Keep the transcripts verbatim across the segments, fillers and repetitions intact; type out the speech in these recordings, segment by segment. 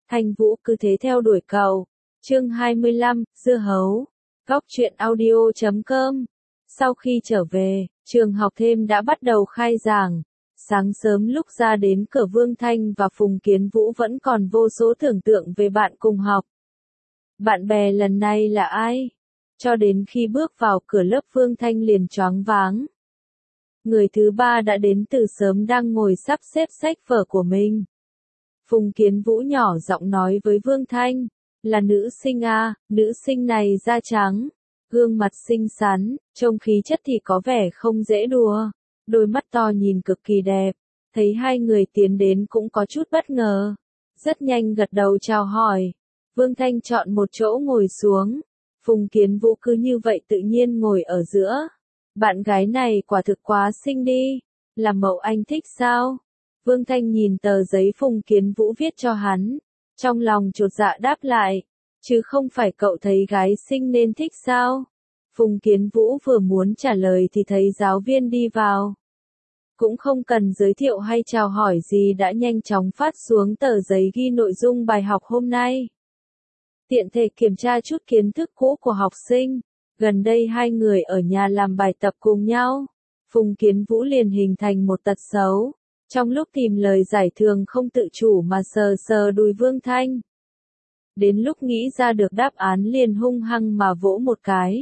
Thanh Vũ cứ thế theo đuổi cậu. Chương hai mươi lăm, Dưa hấu. Góc truyện audio chấm com. Sau khi trở về, trường học thêm đã bắt đầu khai giảng. Sáng sớm lúc ra đến cửa, Vương Thanh và Phùng Kiến Vũ vẫn còn vô số tưởng tượng về bạn cùng học. Bạn bè lần này là ai? Cho đến khi bước vào cửa lớp, Vương Thanh liền choáng váng. Người thứ ba đã đến từ sớm, đang ngồi sắp xếp sách vở của mình. Phùng Kiến Vũ nhỏ giọng nói với Vương Thanh, là nữ sinh à, nữ sinh này da trắng, gương mặt xinh xắn, trông khí chất thì có vẻ không dễ đùa, đôi mắt to nhìn cực kỳ đẹp. Thấy hai người tiến đến cũng có chút bất ngờ, rất nhanh gật đầu chào hỏi. Vương Thanh chọn một chỗ ngồi xuống, Phùng Kiến Vũ cứ như vậy tự nhiên ngồi ở giữa. Bạn gái này quả thực quá xinh đi, là mẫu anh thích sao? Vương Thanh nhìn tờ giấy Phùng Kiến Vũ viết cho hắn, trong lòng chột dạ đáp lại, chứ không phải cậu thấy gái xinh nên thích sao? Phùng Kiến Vũ vừa muốn trả lời thì thấy giáo viên đi vào. Cũng không cần giới thiệu hay chào hỏi gì đã nhanh chóng phát xuống tờ giấy ghi nội dung bài học hôm nay. Tiện thể kiểm tra chút kiến thức cũ của học sinh. Gần đây hai người ở nhà làm bài tập cùng nhau. Phùng Kiến Vũ liền hình thành một tật xấu. Trong lúc tìm lời giải thường không tự chủ mà sờ sờ đùi Vương Thanh. Đến lúc nghĩ ra được đáp án liền hung hăng mà vỗ một cái.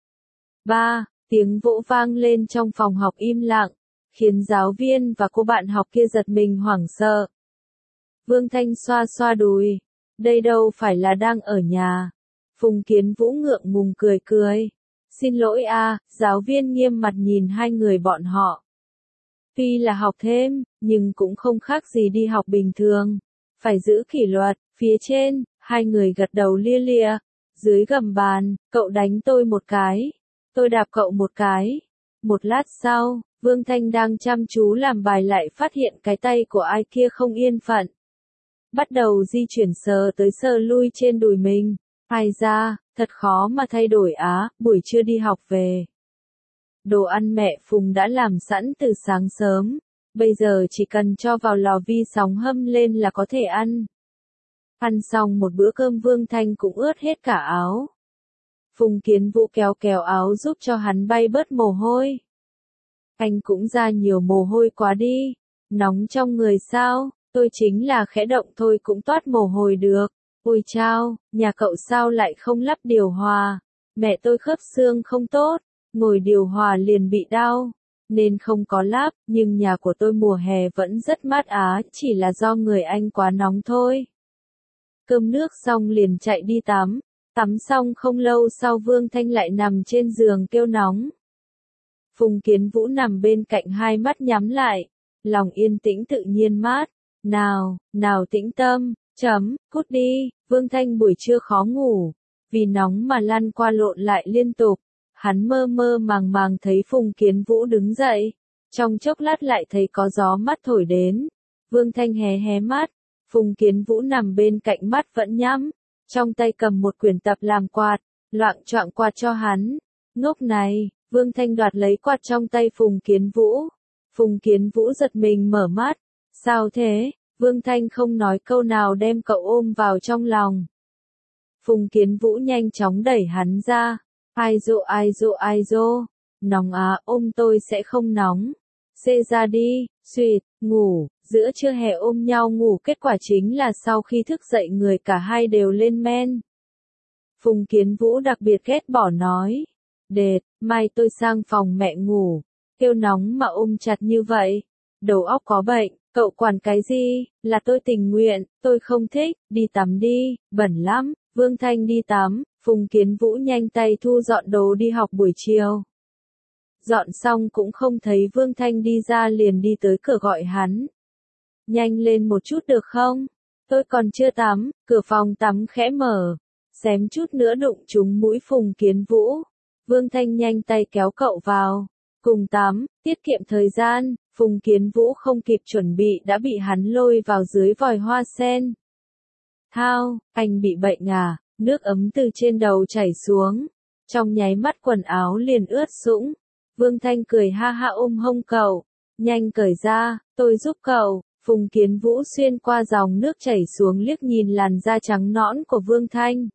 Ba, tiếng vỗ vang lên trong phòng học im lặng, khiến giáo viên và cô bạn học kia giật mình hoảng sợ. Vương Thanh xoa xoa đùi. Đây đâu phải là đang ở nhà. Phùng Kiến Vũ ngượng ngùng cười cười. Xin lỗi a, giáo viên nghiêm mặt nhìn hai người bọn họ. Tuy là học thêm, nhưng cũng không khác gì đi học bình thường. Phải giữ kỷ luật. Phía trên, hai người gật đầu lia lịa. Dưới gầm bàn, cậu đánh tôi một cái. Tôi đạp cậu một cái. Một lát sau, Vương Thanh đang chăm chú làm bài lại phát hiện cái tay của ai kia không yên phận. Bắt đầu di chuyển sờ tới sờ lui trên đùi mình. Ai ra, thật khó mà thay đổi á, buổi trưa đi học về. Đồ ăn mẹ Phùng đã làm sẵn từ sáng sớm, bây giờ chỉ cần cho vào lò vi sóng hâm lên là có thể ăn. Ăn xong một bữa cơm, Vương Thanh cũng ướt hết cả áo. Phùng Kiến Vũ kéo kéo áo giúp cho hắn bay bớt mồ hôi. Anh cũng ra nhiều mồ hôi quá đi, nóng trong người sao? Tôi chính là khẽ động thôi cũng toát mồ hôi được. Ôi chao, nhà cậu sao lại không lắp điều hòa? Mẹ tôi khớp xương không tốt, ngồi điều hòa liền bị đau, nên không có lắp, nhưng nhà của tôi mùa hè vẫn rất mát á, chỉ là do người anh quá nóng thôi. Cơm nước xong liền chạy đi tắm, tắm xong không lâu sau Vương Thanh lại nằm trên giường kêu nóng. Phùng Kiến Vũ nằm bên cạnh hai mắt nhắm lại, lòng yên tĩnh tự nhiên mát. Nào, nào tĩnh tâm, chấm, cút đi. Vương Thanh buổi trưa khó ngủ, vì nóng mà lăn qua lộn lại liên tục. Hắn mơ mơ màng màng thấy Phùng Kiến Vũ đứng dậy, trong chốc lát lại thấy có gió mát thổi đến. Vương Thanh hé hé mắt, Phùng Kiến Vũ nằm bên cạnh mắt vẫn nhắm, trong tay cầm một quyển tập làm quạt, loạng choạng quạt cho hắn. Ngốc này, Vương Thanh đoạt lấy quạt trong tay Phùng Kiến Vũ. Phùng Kiến Vũ giật mình mở mắt. Sao thế? Vương Thanh không nói câu nào đem cậu ôm vào trong lòng. Phùng Kiến Vũ nhanh chóng đẩy hắn ra. Ai dô ai dô ai dô. Nóng á, ôm tôi sẽ không nóng. Xê ra đi, xuyệt, ngủ. Giữa trưa hè ôm nhau ngủ, kết quả chính là sau khi thức dậy người cả hai đều lên men. Phùng Kiến Vũ đặc biệt ghét bỏ nói. Đệt, mai tôi sang phòng mẹ ngủ. Kêu nóng mà ôm chặt như vậy. Đầu óc có bệnh. Cậu quản cái gì, là tôi tình nguyện, tôi không thích, đi tắm đi, bẩn lắm. Vương Thanh đi tắm, Phùng Kiến Vũ nhanh tay thu dọn đồ đi học buổi chiều. Dọn xong cũng không thấy Vương Thanh đi ra liền đi tới cửa gọi hắn. Nhanh lên một chút được không? Tôi còn chưa tắm, cửa phòng tắm khẽ mở. Xém chút nữa đụng trúng mũi Phùng Kiến Vũ. Vương Thanh nhanh tay kéo cậu vào. Cùng tắm, tiết kiệm thời gian. Phùng Kiến Vũ không kịp chuẩn bị đã bị hắn lôi vào dưới vòi hoa sen. Thao, anh bị bệnh à? Nước ấm từ trên đầu chảy xuống. Trong nháy mắt quần áo liền ướt sũng. Vương Thanh cười ha ha ôm hông cậu. Nhanh cởi ra, tôi giúp cậu. Phùng Kiến Vũ xuyên qua dòng nước chảy xuống liếc nhìn làn da trắng nõn của Vương Thanh.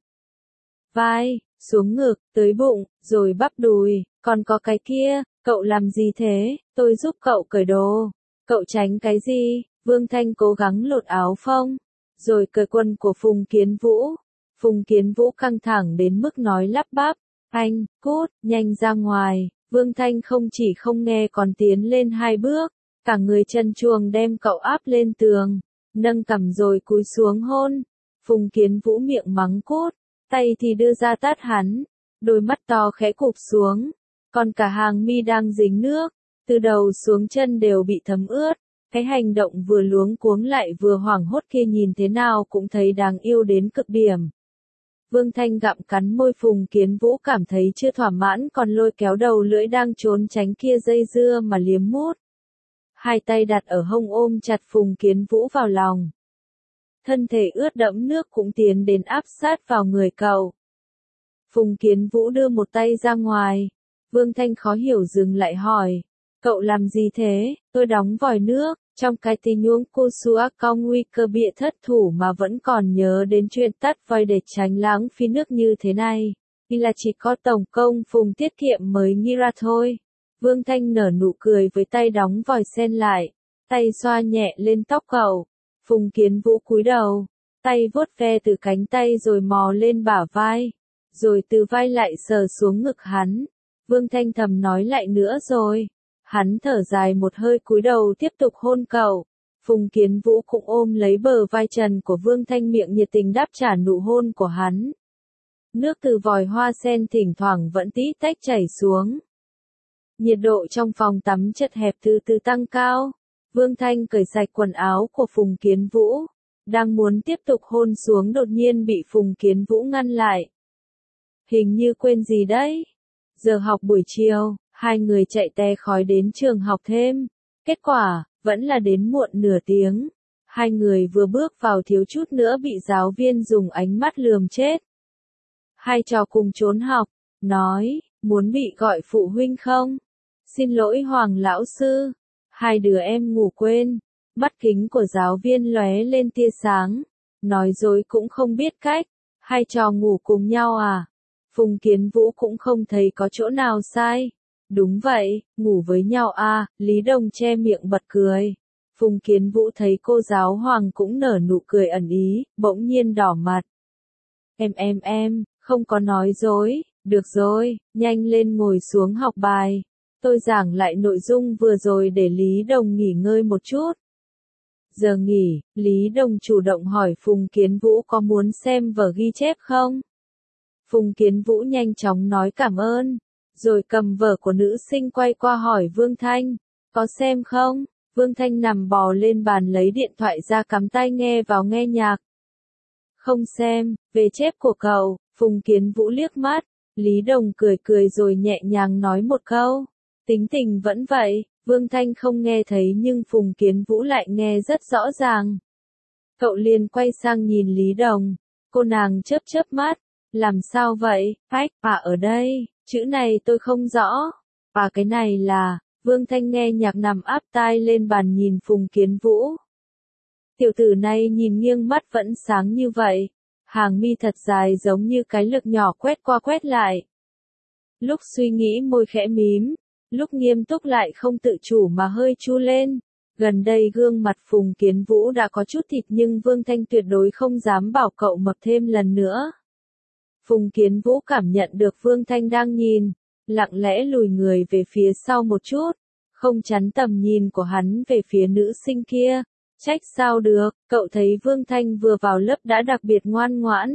Vai, xuống ngực, tới bụng, rồi bắp đùi, còn có cái kia, cậu làm gì thế, tôi giúp cậu cởi đồ. Cậu tránh cái gì? Vương Thanh cố gắng lột áo phông, rồi cởi quần của Phùng Kiến Vũ. Phùng Kiến Vũ căng thẳng đến mức nói lắp bắp, anh, cút, nhanh ra ngoài. Vương Thanh không chỉ không nghe còn tiến lên hai bước, cả người trần truồng đem cậu áp lên tường, nâng cằm rồi cúi xuống hôn. Phùng Kiến Vũ miệng mắng cút, tay thì đưa ra tát hắn, đôi mắt to khẽ cụp xuống, còn cả hàng mi đang dính nước, từ đầu xuống chân đều bị thấm ướt. Cái hành động vừa luống cuống lại vừa hoảng hốt kia nhìn thế nào cũng thấy đáng yêu đến cực điểm. Vương Thanh gặm cắn môi, Phùng Kiến Vũ cảm thấy chưa thỏa mãn còn lôi kéo đầu lưỡi đang trốn tránh kia dây dưa mà liếm mút. Hai tay đặt ở hông ôm chặt Phùng Kiến Vũ vào lòng. Thân thể ướt đẫm nước cũng tiến đến áp sát vào người cậu. Phùng Kiến Vũ đưa một tay ra ngoài. Vương Thanh khó hiểu dừng lại hỏi. Cậu làm gì thế? Tôi đóng vòi nước. Trong cái tình huống cô xua có nguy cơ bị thất thủ mà vẫn còn nhớ đến chuyện tắt vòi để tránh lãng phí nước như thế này. Thì là chỉ có tổng công Phùng tiết kiệm mới nghĩ ra thôi. Vương Thanh nở nụ cười với tay đóng vòi sen lại. Tay xoa nhẹ lên tóc cậu. Phùng Kiến Vũ cúi đầu. Tay vuốt ve từ cánh tay rồi mò lên bả vai. Rồi từ vai lại sờ xuống ngực hắn. Vương Thanh thầm nói lại nữa rồi. Hắn thở dài một hơi cúi đầu tiếp tục hôn cậu. Phùng Kiến Vũ cũng ôm lấy bờ vai trần của Vương Thanh, miệng nhiệt tình đáp trả nụ hôn của hắn. Nước từ vòi hoa sen thỉnh thoảng vẫn tí tách chảy xuống. Nhiệt độ trong phòng tắm chật hẹp từ từ tăng cao. Vương Thanh cởi sạch quần áo của Phùng Kiến Vũ. Đang muốn tiếp tục hôn xuống đột nhiên bị Phùng Kiến Vũ ngăn lại. Hình như quên gì đấy. Giờ học buổi chiều. Hai người chạy te khói đến trường học thêm. Kết quả, vẫn là đến muộn nửa tiếng. Hai người vừa bước vào thiếu chút nữa bị giáo viên dùng ánh mắt lườm chết. Hai trò cùng trốn học, nói, muốn bị gọi phụ huynh không? Xin lỗi Hoàng lão sư. Hai đứa em ngủ quên. Mắt kính của giáo viên lóe lên tia sáng. Nói dối cũng không biết cách. Hai trò ngủ cùng nhau à? Phùng Kiến Vũ cũng không thấy có chỗ nào sai. Đúng vậy, ngủ với nhau à, Lý Đồng che miệng bật cười. Phùng Kiến Vũ thấy cô giáo Hoàng cũng nở nụ cười ẩn ý, bỗng nhiên đỏ mặt. Em em em, không có nói dối, được rồi, nhanh lên ngồi xuống học bài. Tôi giảng lại nội dung vừa rồi để Lý Đồng nghỉ ngơi một chút. Giờ nghỉ, Lý Đồng chủ động hỏi Phùng Kiến Vũ có muốn xem vở ghi chép không? Phùng Kiến Vũ nhanh chóng nói cảm ơn. Rồi cầm vở của nữ sinh quay qua hỏi Vương Thanh, có xem không? Vương Thanh nằm bò lên bàn lấy điện thoại ra cắm tai nghe vào nghe nhạc. Không xem, về chép của cậu. Phùng Kiến Vũ liếc mắt, Lý Đồng cười cười rồi nhẹ nhàng nói một câu. Tính tình vẫn vậy, Vương Thanh không nghe thấy nhưng Phùng Kiến Vũ lại nghe rất rõ ràng. Cậu liền quay sang nhìn Lý Đồng, cô nàng chớp chớp mắt, làm sao vậy? Ách, à ở đây. Chữ này tôi không rõ. Và cái này là, Vương Thanh nghe nhạc nằm áp tai lên bàn nhìn Phùng Kiến Vũ. Tiểu tử này nhìn nghiêng mắt vẫn sáng như vậy. Hàng mi thật dài giống như cái lược nhỏ quét qua quét lại. Lúc suy nghĩ môi khẽ mím, lúc nghiêm túc lại không tự chủ mà hơi chu lên. Gần đây gương mặt Phùng Kiến Vũ đã có chút thịt nhưng Vương Thanh tuyệt đối không dám bảo cậu mập thêm lần nữa. Phùng Kiến Vũ cảm nhận được Vương Thanh đang nhìn, lặng lẽ lùi người về phía sau một chút, không chắn tầm nhìn của hắn về phía nữ sinh kia. Trách sao được, cậu thấy Vương Thanh vừa vào lớp đã đặc biệt ngoan ngoãn.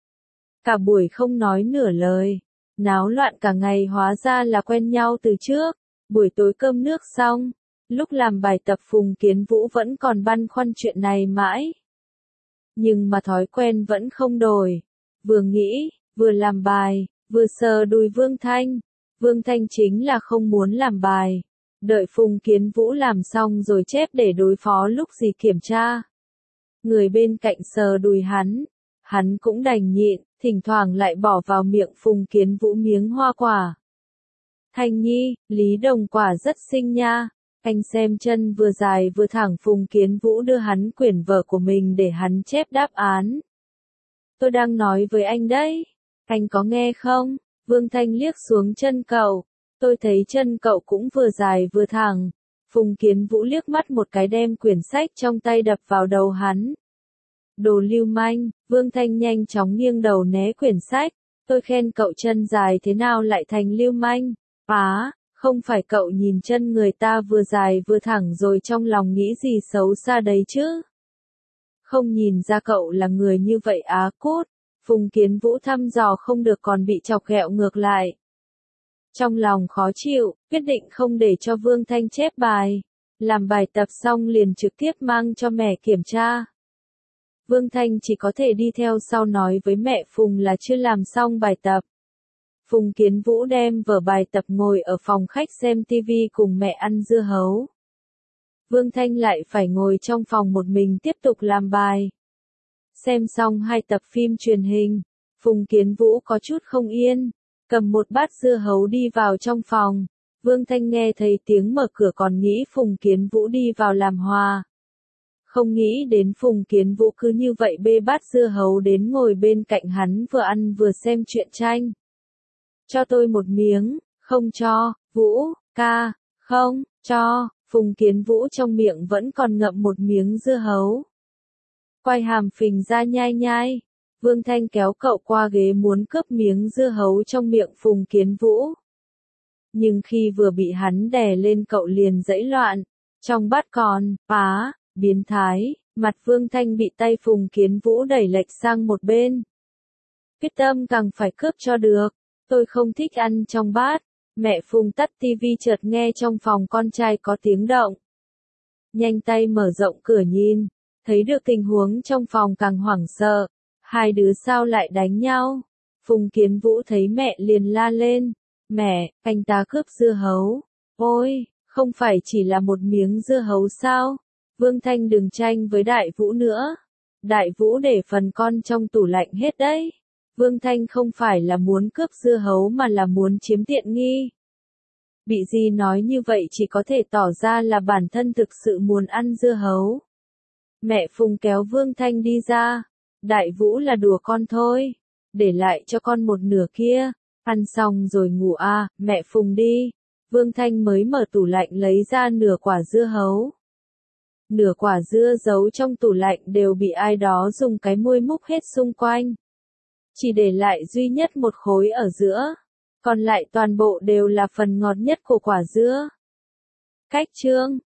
Cả buổi không nói nửa lời, náo loạn cả ngày hóa ra là quen nhau từ trước. Buổi tối cơm nước xong, lúc làm bài tập Phùng Kiến Vũ vẫn còn băn khoăn chuyện này mãi. Nhưng mà thói quen vẫn không đổi. Vừa nghĩ, vừa làm bài, vừa sờ đùi Vương Thanh. Vương Thanh chính là không muốn làm bài. Đợi Phùng Kiến Vũ làm xong rồi chép để đối phó lúc gì kiểm tra. Người bên cạnh sờ đùi hắn. Hắn cũng đành nhịn, thỉnh thoảng lại bỏ vào miệng Phùng Kiến Vũ miếng hoa quả. Thanh Nhi, Lý Đồng quả rất xinh nha. Anh xem chân vừa dài vừa thẳng, Phùng Kiến Vũ đưa hắn quyển vở của mình để hắn chép đáp án. Tôi đang nói với anh đấy. Anh có nghe không? Vương Thanh liếc xuống chân cậu. Tôi thấy chân cậu cũng vừa dài vừa thẳng. Phùng Kiến Vũ liếc mắt một cái đem quyển sách trong tay đập vào đầu hắn. Đồ lưu manh, Vương Thanh nhanh chóng nghiêng đầu né quyển sách. Tôi khen cậu chân dài thế nào lại thành lưu manh? Á, không phải cậu nhìn chân người ta vừa dài vừa thẳng rồi trong lòng nghĩ gì xấu xa đấy chứ? Không nhìn ra cậu là người như vậy á cút. Phùng Kiến Vũ thăm dò không được còn bị chọc ghẹo ngược lại. Trong lòng khó chịu, quyết định không để cho Vương Thanh chép bài. Làm bài tập xong liền trực tiếp mang cho mẹ kiểm tra. Vương Thanh chỉ có thể đi theo sau nói với mẹ Phùng là chưa làm xong bài tập. Phùng Kiến Vũ đem vở bài tập ngồi ở phòng khách xem tivi cùng mẹ ăn dưa hấu. Vương Thanh lại phải ngồi trong phòng một mình tiếp tục làm bài. Xem xong hai tập phim truyền hình, Phùng Kiến Vũ có chút không yên, cầm một bát dưa hấu đi vào trong phòng. Vương Thanh nghe thấy tiếng mở cửa còn nghĩ Phùng Kiến Vũ đi vào làm hòa. Không nghĩ đến Phùng Kiến Vũ cứ như vậy bê bát dưa hấu đến ngồi bên cạnh hắn vừa ăn vừa xem truyện tranh. Cho tôi một miếng, không cho, Vũ, ca, không, cho, Phùng Kiến Vũ trong miệng vẫn còn ngậm một miếng dưa hấu. Quay hàm phình ra nhai nhai, Vương Thanh kéo cậu qua ghế muốn cướp miếng dưa hấu trong miệng Phùng Kiến Vũ. Nhưng khi vừa bị hắn đè lên cậu liền giãy loạn, trong bát còn, phá, biến thái, mặt Vương Thanh bị tay Phùng Kiến Vũ đẩy lệch sang một bên. Quyết tâm càng phải cướp cho được, tôi không thích ăn trong bát. Mẹ Phùng tắt tivi chợt nghe trong phòng con trai có tiếng động. Nhanh tay mở rộng cửa nhìn, thấy được tình huống trong phòng càng hoảng sợ, hai đứa sao lại đánh nhau. Phùng Kiến Vũ thấy mẹ liền la lên, mẹ, anh ta cướp dưa hấu. Ôi, không phải chỉ là một miếng dưa hấu sao? Vương Thanh đừng tranh với Đại Vũ nữa. Đại Vũ để phần con trong tủ lạnh hết đấy. Vương Thanh không phải là muốn cướp dưa hấu mà là muốn chiếm tiện nghi. Bị gì nói như vậy chỉ có thể tỏ ra là bản thân thực sự muốn ăn dưa hấu. Mẹ Phùng kéo Vương Thanh đi ra. Đại Vũ là đùa con thôi. Để lại cho con một nửa kia. Ăn xong rồi ngủ à, mẹ Phùng đi. Vương Thanh mới mở tủ lạnh lấy ra nửa quả dưa hấu. Nửa quả dưa giấu trong tủ lạnh đều bị ai đó dùng cái muôi múc hết xung quanh. Chỉ để lại duy nhất một khối ở giữa. Còn lại toàn bộ đều là phần ngọt nhất của quả dưa. Cách chương